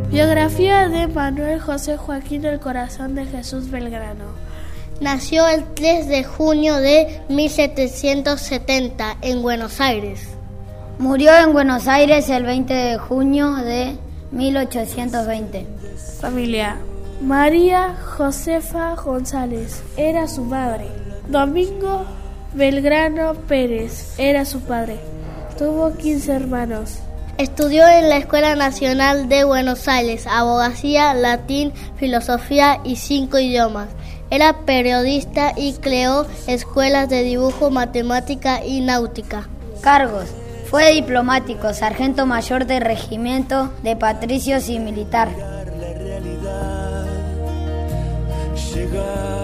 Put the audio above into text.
Biografía de Manuel José Joaquín El Corazón de Jesús Belgrano. Nació el 3 de junio de 1770 en Buenos Aires. Murió en Buenos Aires el 20 de junio de 1820. Familia: María Josefa González era su madre. Domingo Belgrano Pérez era su padre. Tuvo 15 hermanos. Estudió en la Escuela Nacional de Buenos Aires, abogacía, latín, filosofía y 5 idiomas. Era periodista y creó escuelas de dibujo, matemática y náutica. Cargos: fue diplomático, sargento mayor de regimiento de patricios y militar.